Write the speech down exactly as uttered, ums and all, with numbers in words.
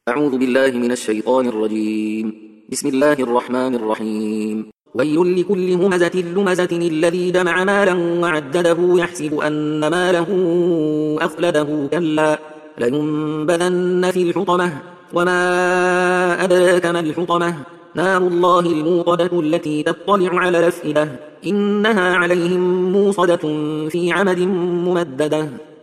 أعوذ بالله من الشيطان الرجيم. بسم الله الرحمن الرحيم. ويل لكل همزة لمزة الذي جمع مالا وعدده يحسب أن ماله أخلده كلا لينبذن في الحطمة وما أدراك ما الحطمة نار الله الموقدة التي تطلع على الأفئدة إنها عليهم موصدة في عمد ممددة.